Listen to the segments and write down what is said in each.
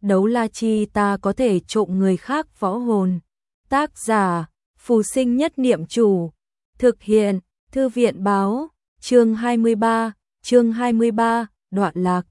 đấu la chi ta có thể trộm người khác võ hồn. Tác giả, Phù Sinh Nhất Niệm Chủ. Thực hiện, Thư viện báo, chương 23, đoạn lạc.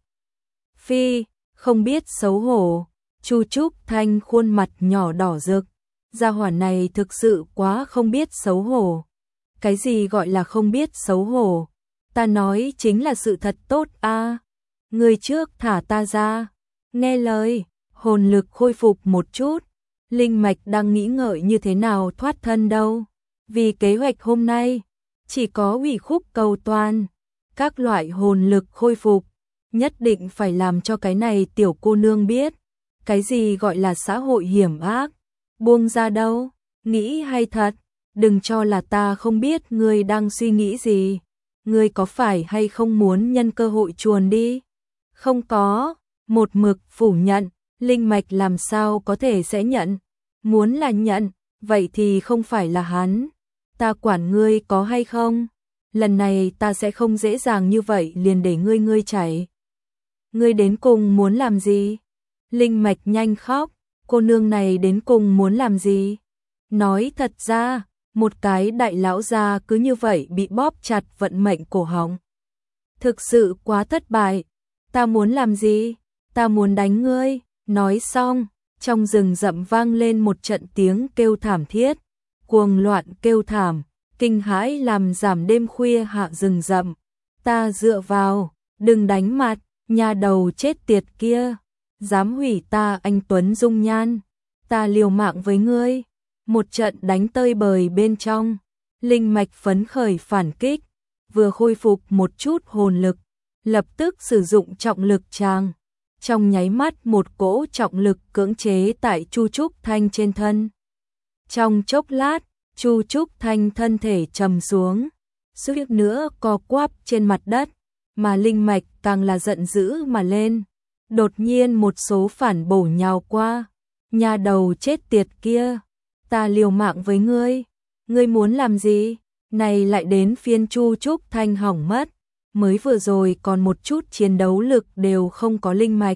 Phi, không biết xấu hổ, Chu Trúc Thanh khuôn mặt nhỏ đỏ rực. Gia hỏa này thực sự quá không biết xấu hổ. Cái gì gọi là không biết xấu hổ? Ta nói chính là sự thật tốt a. Người trước thả ta ra. Nghe lời, hồn lực khôi phục một chút. Linh mạch đang nghĩ ngợi như thế nào thoát thân đâu. Vì kế hoạch hôm nay, chỉ có ủy khúc cầu toàn. Các loại hồn lực khôi phục, nhất định phải làm cho cái này tiểu cô nương biết. Cái gì gọi là xã hội hiểm ác. Buông ra đâu, nghĩ hay thật. Đừng cho là ta không biết ngươi đang suy nghĩ gì. Ngươi có phải hay không muốn nhân cơ hội chuồn đi? Không có, một mực phủ nhận, linh mạch làm sao có thể sẽ nhận. Muốn là nhận, vậy thì không phải là hắn. Ta quản ngươi có hay không? Lần này ta sẽ không dễ dàng như vậy liền để ngươi chảy. Ngươi đến cùng muốn làm gì? Linh mạch nhanh khóc, cô nương này đến cùng muốn làm gì? Nói thật ra, một cái đại lão gia cứ như vậy bị bóp chặt vận mệnh cổ họng. Thực sự quá thất bại. Ta muốn làm gì? Ta muốn đánh ngươi. Nói xong, trong rừng rậm vang lên một trận tiếng kêu thảm thiết, cuồng loạn kêu thảm, kinh hãi làm giảm đêm khuya hạ rừng rậm. Ta dựa vào, đừng đánh mặt, nhà đầu chết tiệt kia, dám hủy ta anh tuấn dung nhan, ta liều mạng với ngươi. Một trận đánh tơi bời bên trong, linh mạch phấn khởi phản kích, vừa khôi phục một chút hồn lực, lập tức sử dụng trọng lực tràng. Trong nháy mắt một cỗ trọng lực cưỡng chế tại Chu Trúc Thanh trên thân. Trong chốc lát, Chu Trúc Thanh thân thể trầm xuống, suýt nữa co quắp trên mặt đất, mà linh mạch càng là giận dữ mà lên. Đột nhiên một số phản bổ nhào qua, nhà đầu chết tiệt kia, ta liều mạng với ngươi, ngươi muốn làm gì? Này lại đến phiên Chu Trúc Thanh hỏng mất, mới vừa rồi còn một chút chiến đấu lực đều không có linh mạch.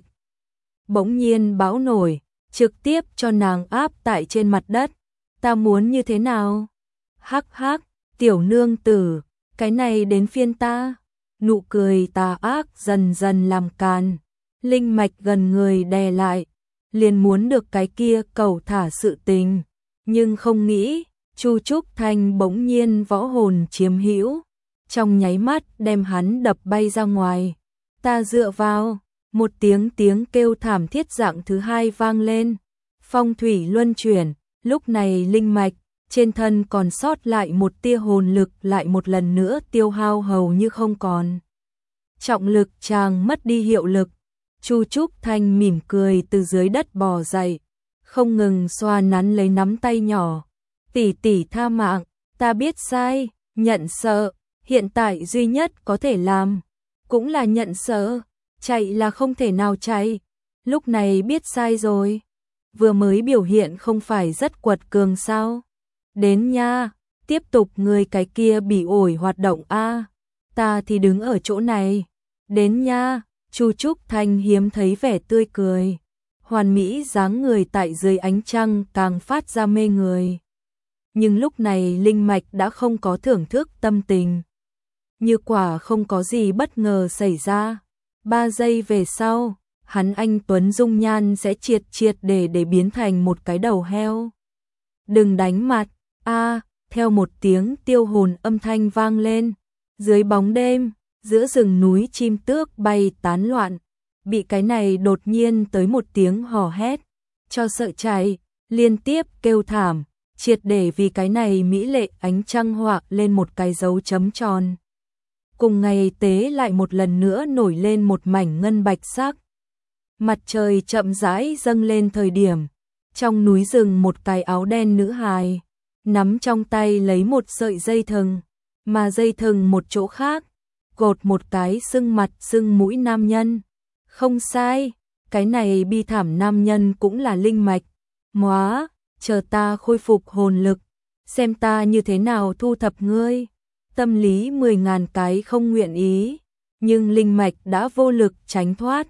Bỗng nhiên bão nổi, trực tiếp cho nàng áp tại trên mặt đất. Ta muốn như thế nào? Hắc hắc, tiểu nương tử, cái này đến phiên ta. Nụ cười tà ác dần dần làm càn. Linh mạch gần người đè lại, liền muốn được cái kia cầu thả sự tình, nhưng không nghĩ, Chu Trúc Thanh bỗng nhiên võ hồn chiếm hữu, trong nháy mắt đem hắn đập bay ra ngoài. Ta dựa vào, một tiếng kêu thảm thiết dạng thứ hai vang lên. Phong thủy luân chuyển, lúc này linh mạch trên thân còn sót lại một tia hồn lực lại một lần nữa tiêu hao hầu như không còn. Trọng lực chàng mất đi hiệu lực. Chu Trúc Thanh mỉm cười từ dưới đất bò dậy, không ngừng xoa nắn lấy nắm tay nhỏ. Tỷ tỷ tha mạng, ta biết sai, nhận sợ, hiện tại duy nhất có thể làm cũng là nhận sợ, chạy là không thể nào chạy. Lúc này biết sai rồi, vừa mới biểu hiện không phải rất quật cường sao? Đến nha, tiếp tục người cái kia bị ổi hoạt động a, ta thì đứng ở chỗ này. Đến nha. Chu Trúc Thanh hiếm thấy vẻ tươi cười, hoàn mỹ dáng người tại dưới ánh trăng càng phát ra mê người. Nhưng lúc này linh mạch đã không có thưởng thức tâm tình. Như quả không có gì bất ngờ xảy ra, 3 giây về sau, hắn anh tuấn dung nhan sẽ triệt để biến thành một cái đầu heo. Đừng đánh mặt, a, theo một tiếng tiêu hồn âm thanh vang lên, dưới bóng đêm, giữa rừng núi chim tước bay tán loạn, bị cái này đột nhiên tới một tiếng hò hét, cho sợ chạy, liên tiếp kêu thảm, triệt để vì cái này mỹ lệ ánh trăng họa lên một cái dấu chấm tròn. Cùng ngày tế lại một lần nữa nổi lên một mảnh ngân bạch sắc. Mặt trời chậm rãi dâng lên thời điểm, trong núi rừng một cái áo đen nữ hài, nắm trong tay lấy một sợi dây thừng, mà dây thừng một chỗ khác gột một cái sưng mặt sưng mũi nam nhân. Không sai, cái này bi thảm nam nhân cũng là linh mạch. Móa, chờ ta khôi phục hồn lực, xem ta như thế nào thu thập ngươi. Tâm lý 10.000 cái không nguyện ý, nhưng linh mạch đã vô lực tránh thoát,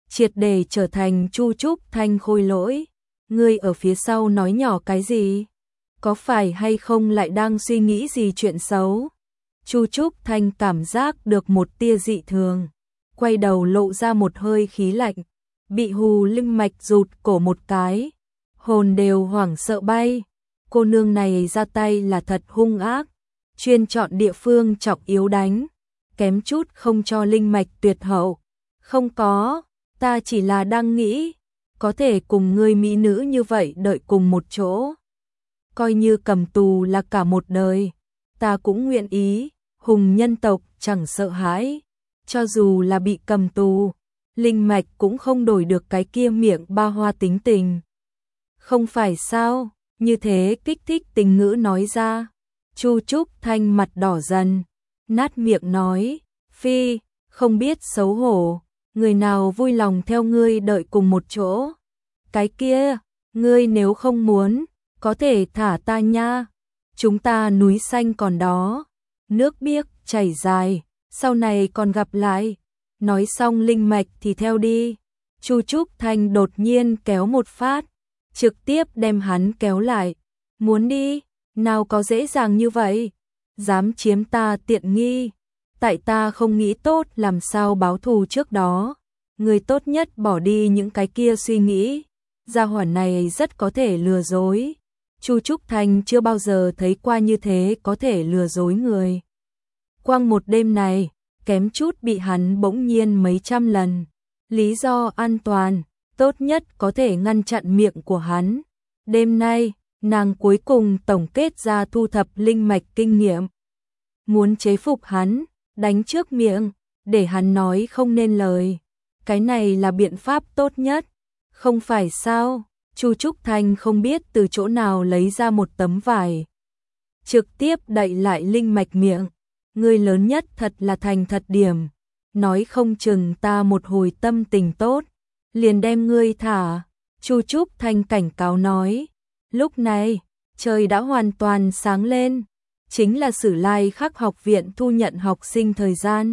triệt để trở thành Chu Trúc Thanh khôi lỗi. Ngươi ở phía sau nói nhỏ cái gì? Có phải hay không lại đang suy nghĩ gì chuyện xấu? Chu Trúc Thanh cảm giác được một tia dị thường, quay đầu lộ ra một hơi khí lạnh, bị Hù Linh Mạch rụt cổ một cái, hồn đều hoảng sợ bay. Cô nương này ra tay là thật hung ác, chuyên chọn địa phương trọng yếu đánh, kém chút không cho Linh Mạch tuyệt hậu. Không có, ta chỉ là đang nghĩ, có thể cùng ngươi mỹ nữ như vậy đợi cùng một chỗ. Coi như cầm tù là cả một đời, ta cũng nguyện ý. Hùng nhân tộc chẳng sợ hãi, cho dù là bị cầm tù, Linh Mạch cũng không đổi được cái kia miệng ba hoa tính tình. Không phải sao, như thế kích thích tình ngữ nói ra. Chu Trúc Thanh mặt đỏ dần, nát miệng nói, phi, không biết xấu hổ, người nào vui lòng theo ngươi đợi cùng một chỗ. Cái kia, ngươi nếu không muốn, có thể thả ta nha, chúng ta núi xanh còn đó. Nước biếc chảy dài, sau này còn gặp lại. Nói xong Linh Mạch thì theo đi. Chu Trúc Thanh đột nhiên kéo một phát, trực tiếp đem hắn kéo lại. Muốn đi, nào có dễ dàng như vậy, dám chiếm ta tiện nghi. Tại ta không nghĩ tốt làm sao báo thù trước đó. Người tốt nhất bỏ đi những cái kia suy nghĩ. Gia hỏa này rất có thể lừa dối. Chu Trúc Thanh chưa bao giờ thấy qua như thế có thể lừa dối người. Quang một đêm này, kém chút bị hắn bỗng nhiên mấy trăm lần. Lý do an toàn, tốt nhất có thể ngăn chặn miệng của hắn. Đêm nay, nàng cuối cùng tổng kết ra thu thập linh mạch kinh nghiệm. Muốn chế phục hắn, đánh trước miệng, để hắn nói không nên lời. Cái này là biện pháp tốt nhất. Không phải sao? Chu Trúc Thanh không biết từ chỗ nào lấy ra một tấm vải, trực tiếp đậy lại linh mạch miệng. Ngươi lớn nhất thật là thành thật điểm, nói không chừng ta một hồi tâm tình tốt, liền đem ngươi thả. Chu Trúc Thanh cảnh cáo nói. Lúc này, trời đã hoàn toàn sáng lên, chính là Sử Lai Khắc học viện thu nhận học sinh thời gian.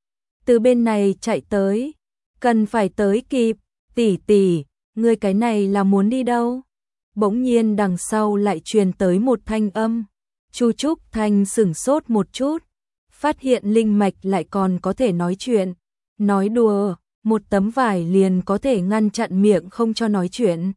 Từ bên này chạy tới, cần phải tới kịp, tỷ tỷ. Ngươi cái này là muốn đi đâu? Bỗng nhiên đằng sau lại truyền tới một thanh âm. Chu Trúc Thanh sửng sốt một chút, phát hiện linh mạch lại còn có thể nói chuyện. Nói đùa, một tấm vải liền có thể ngăn chặn miệng không cho nói chuyện.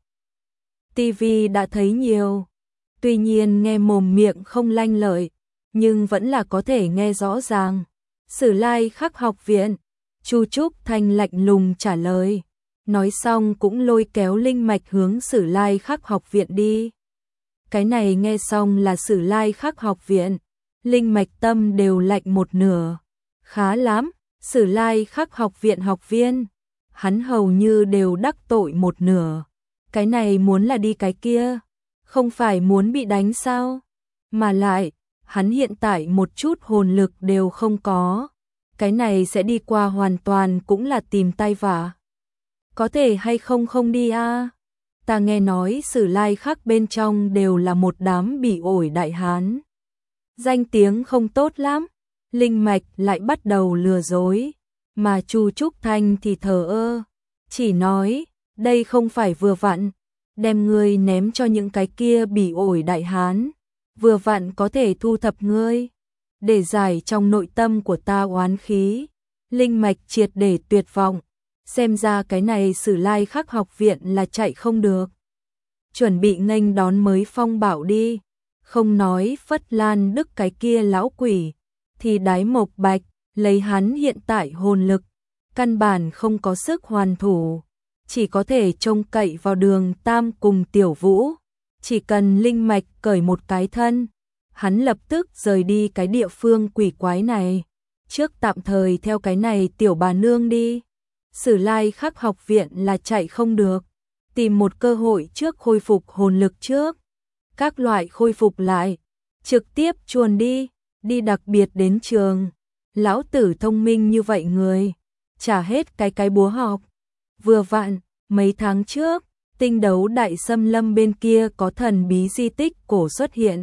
TV đã thấy nhiều, tuy nhiên nghe mồm miệng không lanh lợi, nhưng vẫn là có thể nghe rõ ràng. Sử Lai Khắc học viện, Chu Trúc Thanh lạnh lùng trả lời. Nói xong cũng lôi kéo linh mạch hướng Sử Lai Khắc học viện đi. Cái này nghe xong là Sử Lai Khắc học viện, linh mạch tâm đều lạnh một nửa. Khá lắm, Sử Lai Khắc học viện học viên, hắn hầu như đều đắc tội một nửa. Cái này muốn là đi cái kia, không phải muốn bị đánh sao? Mà lại, hắn hiện tại một chút hồn lực đều không có. Cái này sẽ đi qua hoàn toàn cũng là tìm tai vạ. Có thể hay không không đi a? Ta nghe nói Sử Lai Khắc bên trong đều là một đám bỉ ổi đại hán. Danh tiếng không tốt lắm, linh mạch lại bắt đầu lừa dối, mà Chu Trúc Thanh thì thờ ơ, chỉ nói, đây không phải vừa vặn, đem ngươi ném cho những cái kia bỉ ổi đại hán, vừa vặn có thể thu thập ngươi, để giải trong nội tâm của ta oán khí. Linh mạch triệt để tuyệt vọng. Xem ra cái này Sử Lai Khắc học viện là chạy không được. Chuẩn bị nghênh đón mới phong bảo đi. Không nói Phất Lan Đức cái kia lão quỷ, thì Đái Mộc Bạch, lấy hắn hiện tại hồn lực, căn bản không có sức hoàn thủ. Chỉ có thể trông cậy vào Đường Tam cùng Tiểu Vũ. Chỉ cần linh mạch cởi một cái thân, hắn lập tức rời đi cái địa phương quỷ quái này. Trước tạm thời theo cái này tiểu bà nương đi. Sử Lai Khắc học viện là chạy không được, tìm một cơ hội trước khôi phục hồn lực trước. Các loại khôi phục lại, trực tiếp chuồn đi, đi đặc biệt đến trường. Lão tử thông minh như vậy người, trả hết cái búa học. Vừa vặn, mấy tháng trước, Tinh Đấu Đại Xâm Lâm bên kia có thần bí di tích cổ xuất hiện.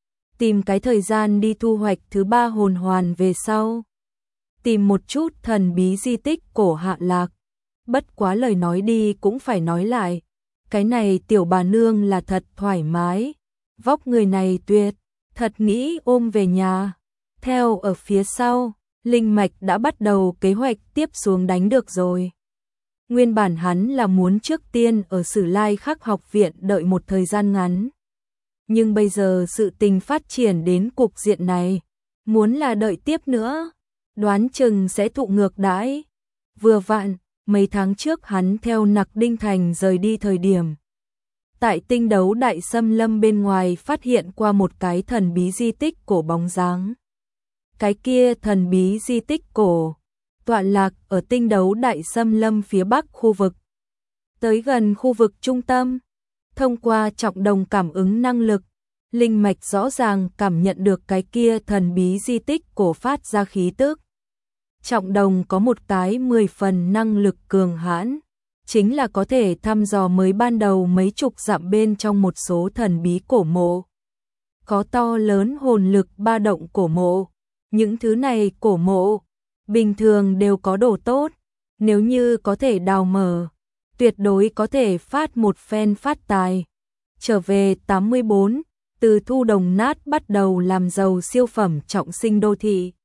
Tìm cái thời gian đi thu hoạch thứ 3 hồn hoàn về sau. Tìm một chút thần bí di tích cổ hạ lạc. bất quá lời nói đi cũng phải nói lại. Cái này tiểu bà nương là thật thoải mái, vóc người này tuyệt, thật nghĩ ôm về nhà. Theo ở phía sau, Linh Mạch đã bắt đầu kế hoạch tiếp xuống đánh được rồi. Nguyên bản hắn là muốn trước tiên ở Sử Lai Khắc học viện đợi một thời gian ngắn. Nhưng bây giờ sự tình phát triển đến cục diện này, muốn là đợi tiếp nữa, đoán chừng sẽ thụ ngược đãi. Vừa vặn, mấy tháng trước hắn theo Nặc Đinh Thành rời đi thời điểm. Tại tinh đấu đại xâm lâm bên ngoài phát hiện qua một cái thần bí di tích cổ bóng dáng. Cái kia thần bí di tích cổ, tọa lạc ở tinh đấu đại xâm lâm phía bắc khu vực. Tới gần khu vực trung tâm, thông qua trọng đồng cảm ứng năng lực, Linh Mạch rõ ràng cảm nhận được cái kia thần bí di tích cổ phát ra khí tức. Trọng đồng có một cái 10 phần năng lực cường hãn, chính là có thể thăm dò mới ban đầu mấy chục dặm bên trong một số thần bí cổ mộ. Có to lớn hồn lực ba động cổ mộ, những thứ này cổ mộ, bình thường đều có đồ tốt, nếu như có thể đào mở, tuyệt đối có thể phát một phen phát tài. Trở về 84, từ thu đồng nát bắt đầu làm giàu siêu phẩm trọng sinh đô thị.